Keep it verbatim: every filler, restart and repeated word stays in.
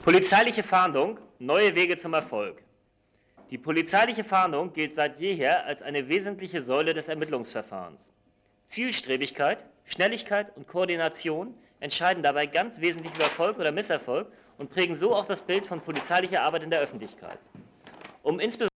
Polizeiliche Fahndung – neue Wege zum Erfolg. Die polizeiliche Fahndung gilt seit jeher als eine wesentliche Säule des Ermittlungsverfahrens. Zielstrebigkeit, Schnelligkeit und Koordination entscheiden dabei ganz wesentlich über Erfolg oder Misserfolg und prägen so auch das Bild von polizeilicher Arbeit in der Öffentlichkeit. Um insbesondere